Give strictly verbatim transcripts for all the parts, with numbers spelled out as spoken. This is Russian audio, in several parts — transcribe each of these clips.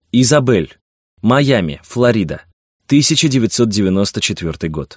Изабель. Майами, Флорида. тысяча девятьсот девяносто четвёртый год.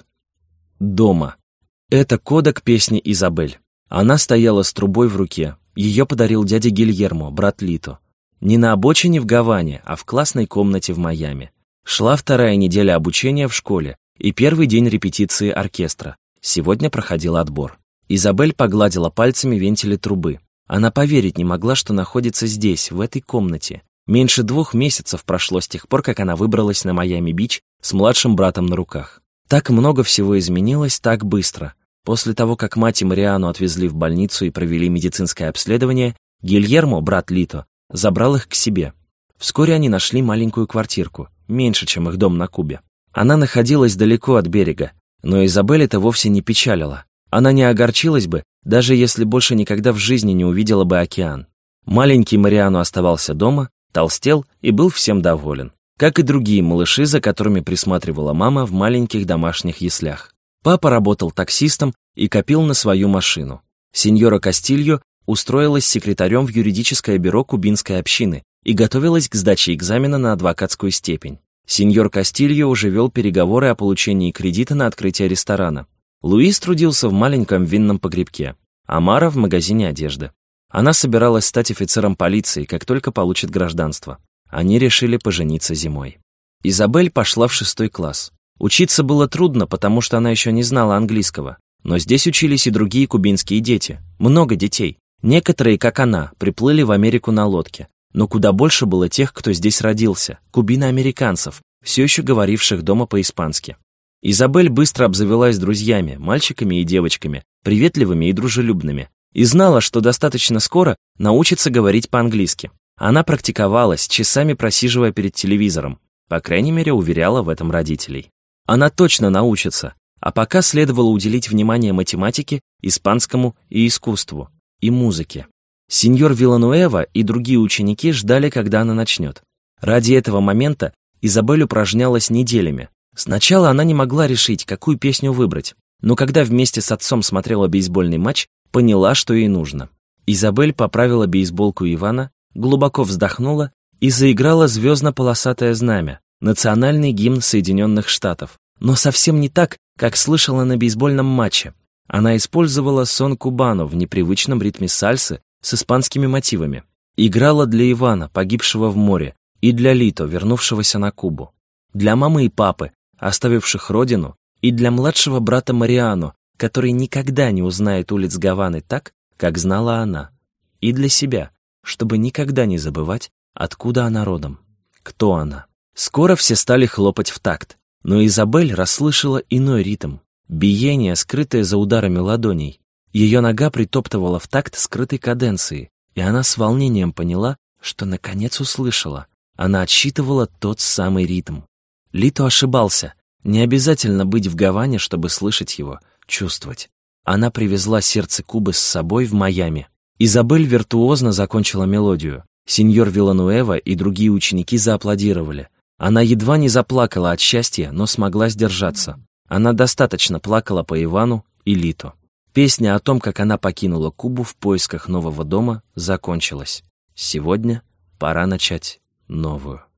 Дома. Это кодек песни Изабель. Она стояла с трубой в руке. Ее подарил дядя Гильермо, брат Лито. Не на обочине в Гаване, а в классной комнате в Майами. Шла вторая неделя обучения в школе и первый день репетиции оркестра. Сегодня проходил отбор. Изабель погладила пальцами вентили трубы. Она поверить не могла, что находится здесь, в этой комнате. Меньше двух месяцев прошло с тех пор, как она выбралась на Майами-Бич с младшим братом на руках. Так много всего изменилось так быстро. После того, как мать и Мариану отвезли в больницу и провели медицинское обследование, Гильермо, брат Лито, забрал их к себе. Вскоре они нашли маленькую квартирку, меньше, чем их дом на Кубе. Она находилась далеко от берега, но Изабель это вовсе не печалило. Она не огорчилась бы, даже если больше никогда в жизни не увидела бы океан. Маленький Мариану оставался дома, толстел и был всем доволен, как и другие малыши, за которыми присматривала мама в маленьких домашних яслях. Папа работал таксистом и копил на свою машину. Сеньора Кастильо устроилась секретарем в юридическое бюро кубинской общины и готовилась к сдаче экзамена на адвокатскую степень. Сеньор Кастильо уже вел переговоры о получении кредита на открытие ресторана. Луис трудился в маленьком винном погребке, а Мара в магазине одежды. Она собиралась стать офицером полиции, как только получит гражданство. Они решили пожениться зимой. Изабель пошла в шестой класс. Учиться было трудно, потому что она еще не знала английского. Но здесь учились и другие кубинские дети. Много детей. Некоторые, как она, приплыли в Америку на лодке. Но куда больше было тех, кто здесь родился, кубино-американцев, все еще говоривших дома по-испански. Изабель быстро обзавелась друзьями, мальчиками и девочками, приветливыми и дружелюбными, и знала, что достаточно скоро научится говорить по-английски. Она практиковалась, часами просиживая перед телевизором, по крайней мере, уверяла в этом родителей. Она точно научится, а пока следовало уделить внимание математике, испанскому и искусству, и музыке. Сеньор Виллануэва и другие ученики ждали, когда она начнет. Ради этого момента Изабель упражнялась неделями. Сначала она не могла решить, какую песню выбрать, но когда вместе с отцом смотрела бейсбольный матч, поняла, что ей нужно. Изабель поправила бейсболку Ивана, глубоко вздохнула и заиграла «Звездно-полосатое знамя», национальный гимн Соединенных Штатов, но совсем не так, как слышала на бейсбольном матче. Она использовала сон кубано в непривычном ритме сальсы с испанскими мотивами. Играла для Ивана, погибшего в море, и для Лито, вернувшегося на Кубу. Для мамы и папы, оставивших родину, и для младшего брата Мариану, который никогда не узнает улиц Гаваны так, как знала она. И для себя, чтобы никогда не забывать, откуда она родом, кто она. Скоро все стали хлопать в такт, но Изабель расслышала иной ритм, биение, скрытое за ударами ладоней. Ее нога притоптывала в такт скрытой каденции, и она с волнением поняла, что наконец услышала. Она отсчитывала тот самый ритм. Лито ошибался. Не обязательно быть в Гаване, чтобы слышать его, чувствовать. Она привезла сердце Кубы с собой в Майами. Изабель виртуозно закончила мелодию. Сеньор Виллануэва и другие ученики зааплодировали. Она едва не заплакала от счастья, но смогла сдержаться. Она достаточно плакала по Ивану и Лито. Песня о том, как она покинула Кубу в поисках нового дома, закончилась. Сегодня пора начать новую.